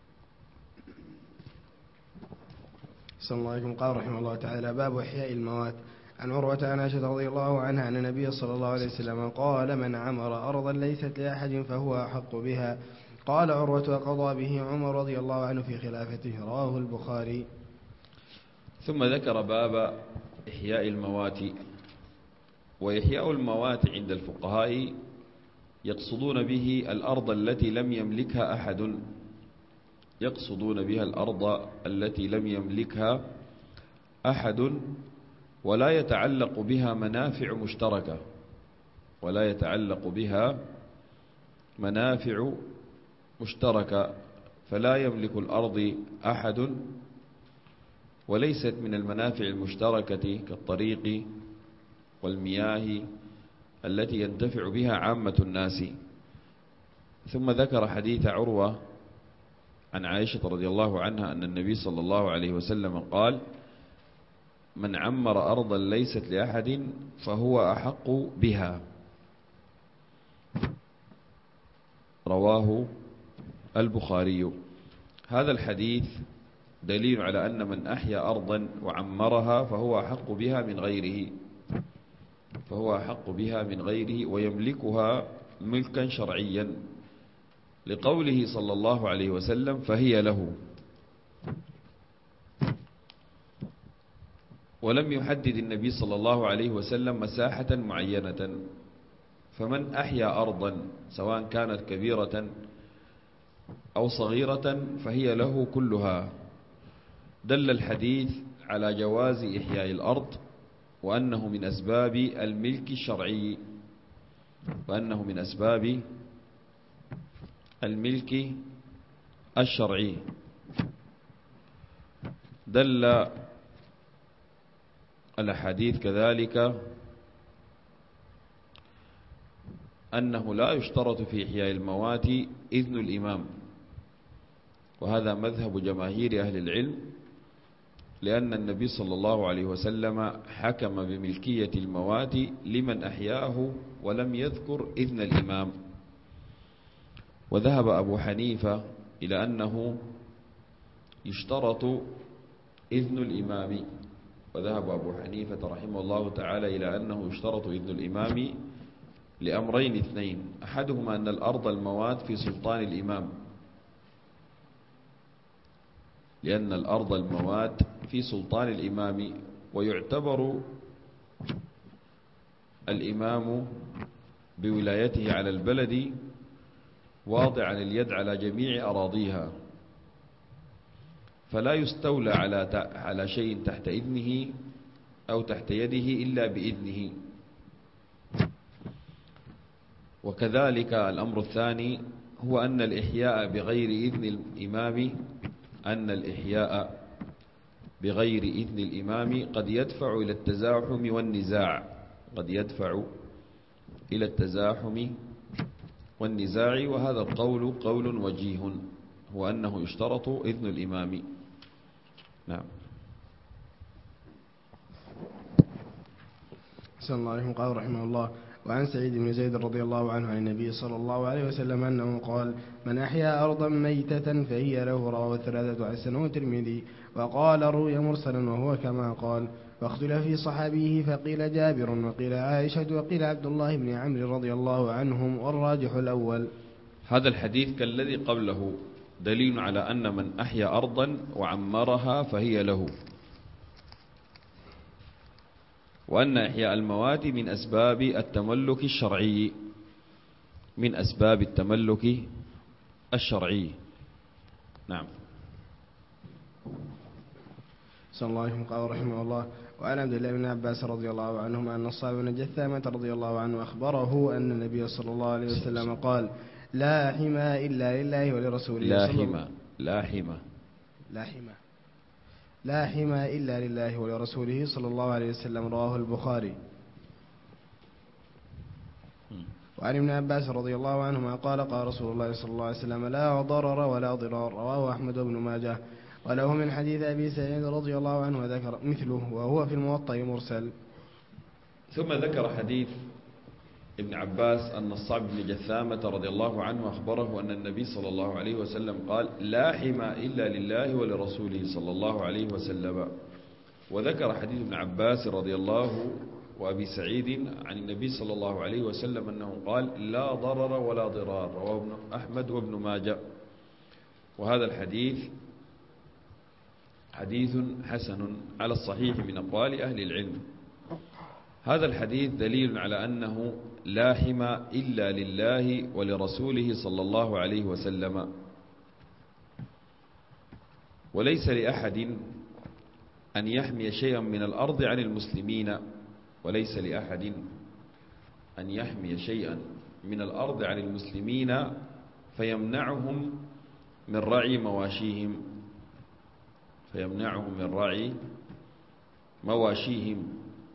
صلى الله عليه وسلم قال رحمه الله تعالى: باب إحياء الموات. عن عروة عن عائشة رضي الله عنها أن النبي صلى الله عليه وسلم قال: من عمر أرضا ليست لأحد فهو أحق بها. قال عروة: وقضى به عمر رضي الله عنه في خلافته. رواه البخاري. ثم ذكر باب إحياء الموات. وإحياء الموات عند الفقهاء يقصدون به الأرض التي لم يملكها أحد، ولا يتعلق بها منافع مشتركة، فلا يملك الأرض أحد، وليست من المنافع المشتركة كالطريق والمياه التي ينتفع بها عامة الناس. ثم ذكر حديث عروة عن عائشة رضي الله عنها أن النبي صلى الله عليه وسلم قال: من عمر أرضا ليست لأحد فهو أحق بها. رواه البخاري. هذا الحديث دليل على أن من أحيا أرضا وعمرها فهو أحق بها من غيره ويملكها ملكا شرعيا، لقوله صلى الله عليه وسلم: فهي له. ولم يحدد النبي صلى الله عليه وسلم مساحة معينة، فمن أحيا أرضا سواء كانت كبيرة أو صغيرة فهي له كلها. دل الحديث على جواز إحياء الأرض وأنه من أسباب الملك الشرعي، وأنه من أسباب الملك الشرعي. دل الأحاديث كذلك أنه لا يشترط في إحياء الموات إذن الإمام، وهذا مذهب جماهير أهل العلم، لأن النبي صلى الله عليه وسلم حكم بملكية الموات لمن أحياه ولم يذكر إذن الإمام. وذهب أبو حنيفة إلى أنه يشترط إذن الإمام، وذهب أبو حنيفة رحمه الله تعالى إلى أنه يشترط إذن الإمام لأمرين اثنين: أحدهما أن الأرض الموات في سلطان الإمام، لأن الأرض الموات في سلطان الإمام، ويعتبر الإمام بولايته على البلد واضعا اليد على جميع أراضيها، فلا يستولى على شيء تحت إذنه أو تحت يده إلا بإذنه. وكذلك الأمر الثاني هو أن الإحياء بغير إذن الإمام قد يدفع إلى التزاحم والنزاع، وهذا القول قول وجيه، هو أنه يشترط إذن الإمام. نعم. صلى الله عليه قال رحمه الله: وعن سعيد بن زيد رضي الله عنه عن النبي صلى الله عليه وسلم أنه قال: من أحيا أرضا ميتة فهي له. رواه الثلاثة حسنه الترمذي. وقال: روي مرسلا وهو كما قال. واختلف في صحابيه، فقيل جابر وقيل عائشة وقيل عبد الله بن عمرو رضي الله عنهم، والراجح الأول. هذا الحديث كالذي قبله دليل على أن من أحيا أرضا وعمرها فهي له، وأن إحياء الموات من أسباب التملك الشرعي. نعم. صلى الله عليه وسلم قال رحمه الله: وعن عبد الله بن عباس رضي الله عنهما أن الصعب بن جثامة رضي الله عنه أخبره أن النبي صلى الله عليه وسلم قال: لا حمى إلا لله ولرسوله. لا حمى إلا لله ولرسوله صلى الله عليه وسلم. رواه البخاري. وعن ابن عباس رضي الله عنهما قال: قال رسول الله صلى الله عليه وسلم: لا ضرر ولا ضرار. رواه أحمد بن ماجه. وله من حديث أبي سعيد رضي الله عنه وذكر مثله، وهو في الموطأ مرسل. ثم ذكر حديث ابن عباس أن الصعب بن جثامة رضي الله عنه أخبره أن النبي صلى الله عليه وسلم قال: لا حمى إلا لله ولرسوله صلى الله عليه وسلم. وذكر حديث ابن عباس رضي الله وأبي سعيد عن النبي صلى الله عليه وسلم أنه قال: لا ضرر ولا ضرار. رواه أحمد وابن ماجه. وهذا الحديث حديث حسن على الصحيح من أقوال أهل العلم. هذا الحديث دليل على أنه لا حمى إلا لله ولرسوله صلى الله عليه وسلم، وليس لأحد أن يحمي شيئا من الأرض عن المسلمين، فيمنعهم من رعي مواشيهم.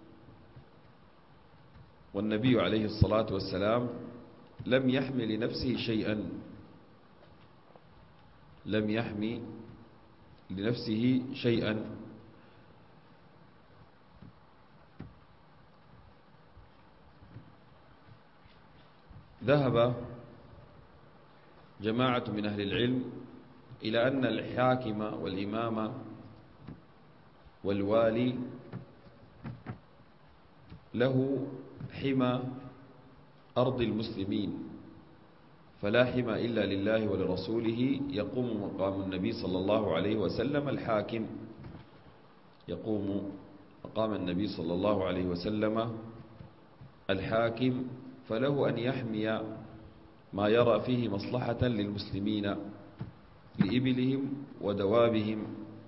والنبي عليه الصلاة والسلام لم يحمي لنفسه شيئا. ذهب جماعة من أهل العلم إلى أن الحاكم والإمام والوالي له حمى أرض المسلمين، فلا حمى إلا لله ولرسوله. يقوم مقام النبي صلى الله عليه وسلم الحاكم، فله أن يحمي ما يرى فيه مصلحة للمسلمين لإبلهم ودوابهم.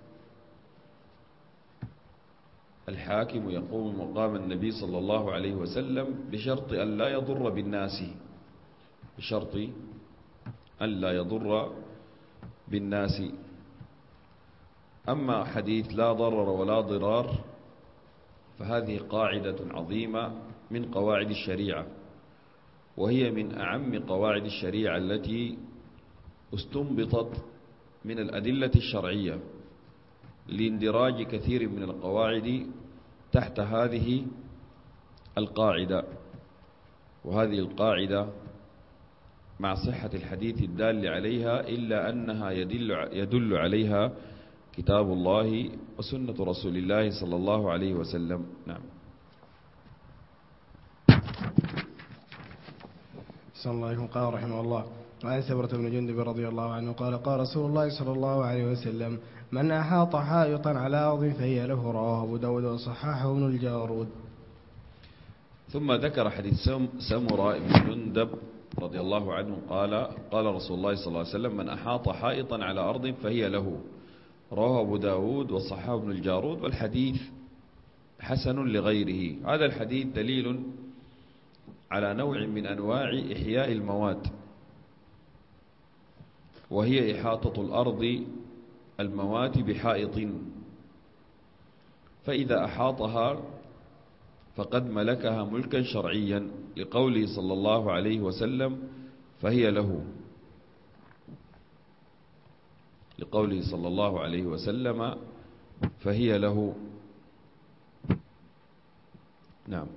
الحاكم يقوم مقام النبي صلى الله عليه وسلم بشرط أن لا يضر بالناس، بشرط أن لا يضر بالناس. أما حديث لا ضرر ولا ضرار فهذه قاعدة عظيمة من قواعد الشريعة، وهي من أعم قواعد الشريعة التي استنبطت من الأدلة الشرعية لاندراج كثير من القواعد تحت هذه القاعدة. وهذه القاعدة مع صحة الحديث الدال عليها إلا أنها يدل عليها كتاب الله وسنة رسول الله صلى الله عليه وسلم. نعم. صلى الله عليه قال رحمه الله: وعن سبرة بن جندب رضي الله عنه قال: قال رسول الله صلى الله عليه وسلم: من أحاط حائطا على أرض فهي له. رواه أبو داود وصححه ابن الجارود. ثم ذكر حديث سمرة بن جندب رضي الله عنه قال: قال رسول الله صلى الله عليه وسلم: من أحاط حائطا على أرض فهي له. رواه أبو داود وصححه ابن الجارود، والحديث حسن لغيره. هذا الحديث دليل على نوع من أنواع إحياء الموات، وهي إحاطة الأرض الموات بحائط، فإذا أحاطها فقد ملكها ملكا شرعيا، لقوله صلى الله عليه وسلم: فهي له. لقوله صلى الله عليه وسلم: فهي له. نعم.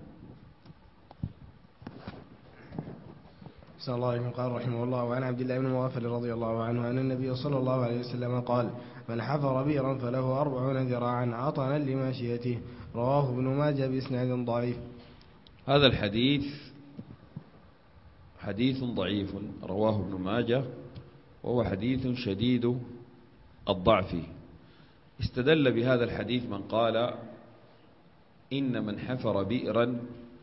صلى الله عليه قال رحمه الله: وعن عبد الله بن مغفل رضي الله عنه أن النبي صلى الله عليه وسلم قال: من حفر بئرا فله 40 ذراعا عطنا لماشيته. رواه ابن ماجه بإسناد ضعيف. هذا الحديث حديث ضعيف رواه ابن ماجه، وهو حديث شديد الضعف. استدل بهذا الحديث من قال إن من حفر بئرا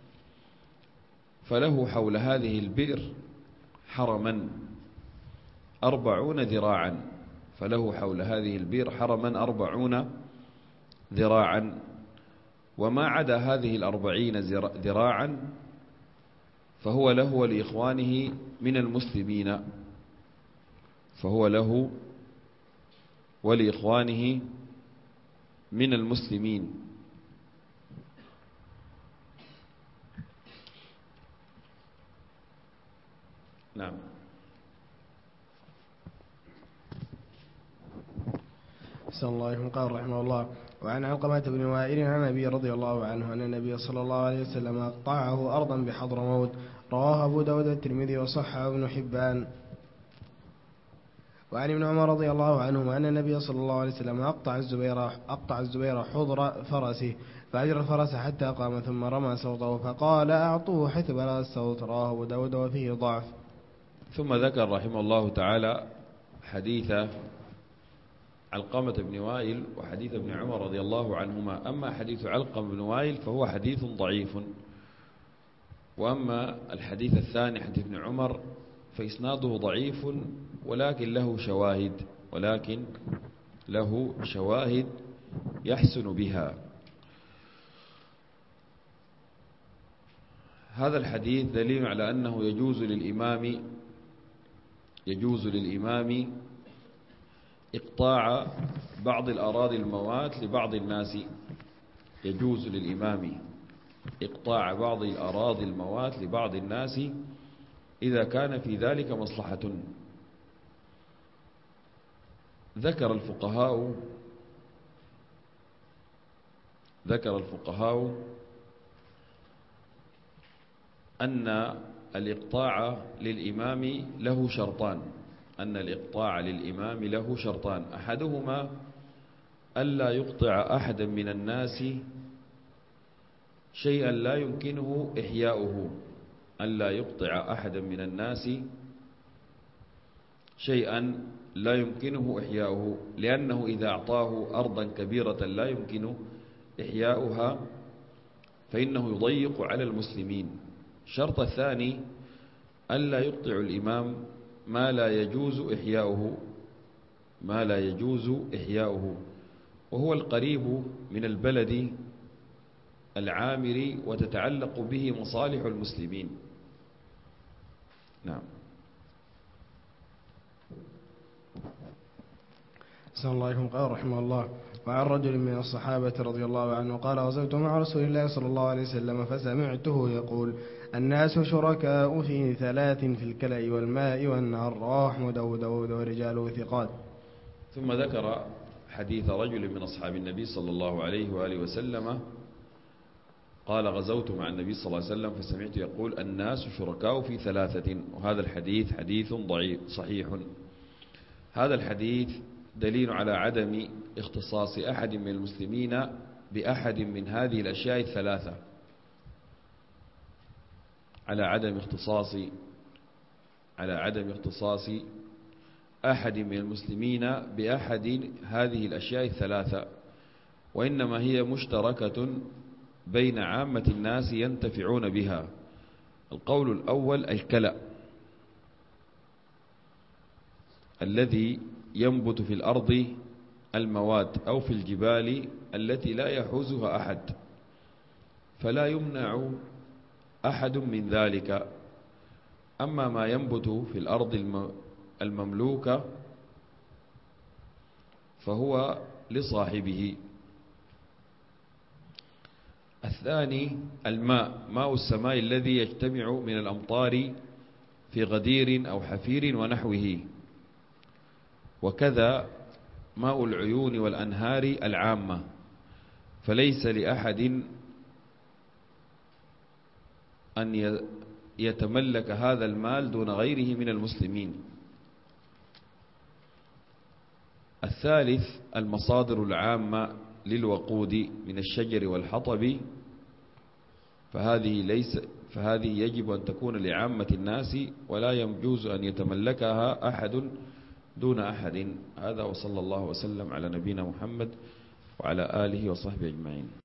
فله حول هذه البئر حرما 40 ذراعا، فله حول هذه البئر حرما 40 ذراعا، وما عدا هذه 40 ذراعا فهو له ولإخوانه من المسلمين، فهو له ولإخوانه من المسلمين. نعم. صلى الله عليه قال رحمه الله: وعن علقمة بن وائل عن أبي رضي الله عنه أن النبي صلى الله عليه وسلم أقطعه أرضا بحضرموت. رواه أبو داود الترمذي وصححه ابن حبان. وعن ابن عمر رضي الله عنهما أن النبي صلى الله عليه وسلم أقطع الزبير حضر فرسه، فأجر الفرس حتى قام ثم رمى صوته فقال: أعطوه حيث بلغ الصوت. رواه أبو داود وفيه ضعف. ثم ذكر رحمه الله تعالى حديث علقمة بن وائل وحديث ابن عمر رضي الله عنهما. أما حديث علقمة بن وائل فهو حديث ضعيف، وأما الحديث الثاني حديث ابن عمر فإسناده ضعيف ولكن له شواهد يحسن بها. هذا الحديث دليل على أنه يجوز للإمام إقطاع بعض الأراضي الموات لبعض الناس. يجوز للإمام إقطاع بعض الأراضي الموات لبعض الناس إذا كان في ذلك مصلحة. ذكر الفقهاء أن الإقطاع للإمام له شرطان، أحدهما ألا يقطع أحدا من الناس شيئا لا يمكنه إحياؤه، ألا يقطع أحدا من الناس شيئا لا يمكنه إحياؤه، لأنه إذا أعطاه أرضا كبيرة لا يمكن إحياؤها فإنه يضيق على المسلمين. الشرط الثاني ألا يقطع الإمام ما لا يجوز إحياؤه، ما لا يجوز إحياؤه، وهو القريب من البلد العامر وتتعلق به مصالح المسلمين. نعم. أحسن الله عليكم. قال رحمه الله: وعن رجل من الصحابة رضي الله عنه قال: غزوت مع رسول الله صلى الله عليه وسلم فسمعته يقول: الناس شركاء في ثلاث: في الكلأ والماء والنار. رواه أحمد داود ورجاله ثقات. ثم ذكر حديث رجل من أصحاب النبي صلى الله عليه وآله وسلم قال: غزوت مع النبي صلى الله عليه وسلم فسمعت يقول: الناس شركاء في ثلاثة. وهذا الحديث حديث ضعيف صحيح. هذا الحديث دليل على عدم اختصاص أحد من المسلمين بأحد من هذه الأشياء الثلاثة، على عدم اختصاص أحد من المسلمين بأحد هذه الأشياء الثلاثة، وإنما هي مشتركة بين عامة الناس ينتفعون بها. القول الأول: الكلأ الذي ينبت في الأرض المواد أو في الجبال التي لا يحوزها أحد، فلا يمنع أحد من ذلك. أما ما ينبت في الأرض المملوكة فهو لصاحبه. الثاني: الماء، ماء السماء الذي يجتمع من الأمطار في غدير أو حفير ونحوه، وكذا ماء العيون والأنهار العامة، فليس لأحد أن يتملك هذا المال دون غيره من المسلمين. الثالث: المصادر العامة للوقود من الشجر والحطب، فهذه يجب أن تكون لعامة الناس ولا يجوز أن يتملكها أحد دون أحد. هذا، وصلى الله وسلم على نبينا محمد وعلى آله وصحبه أجمعين.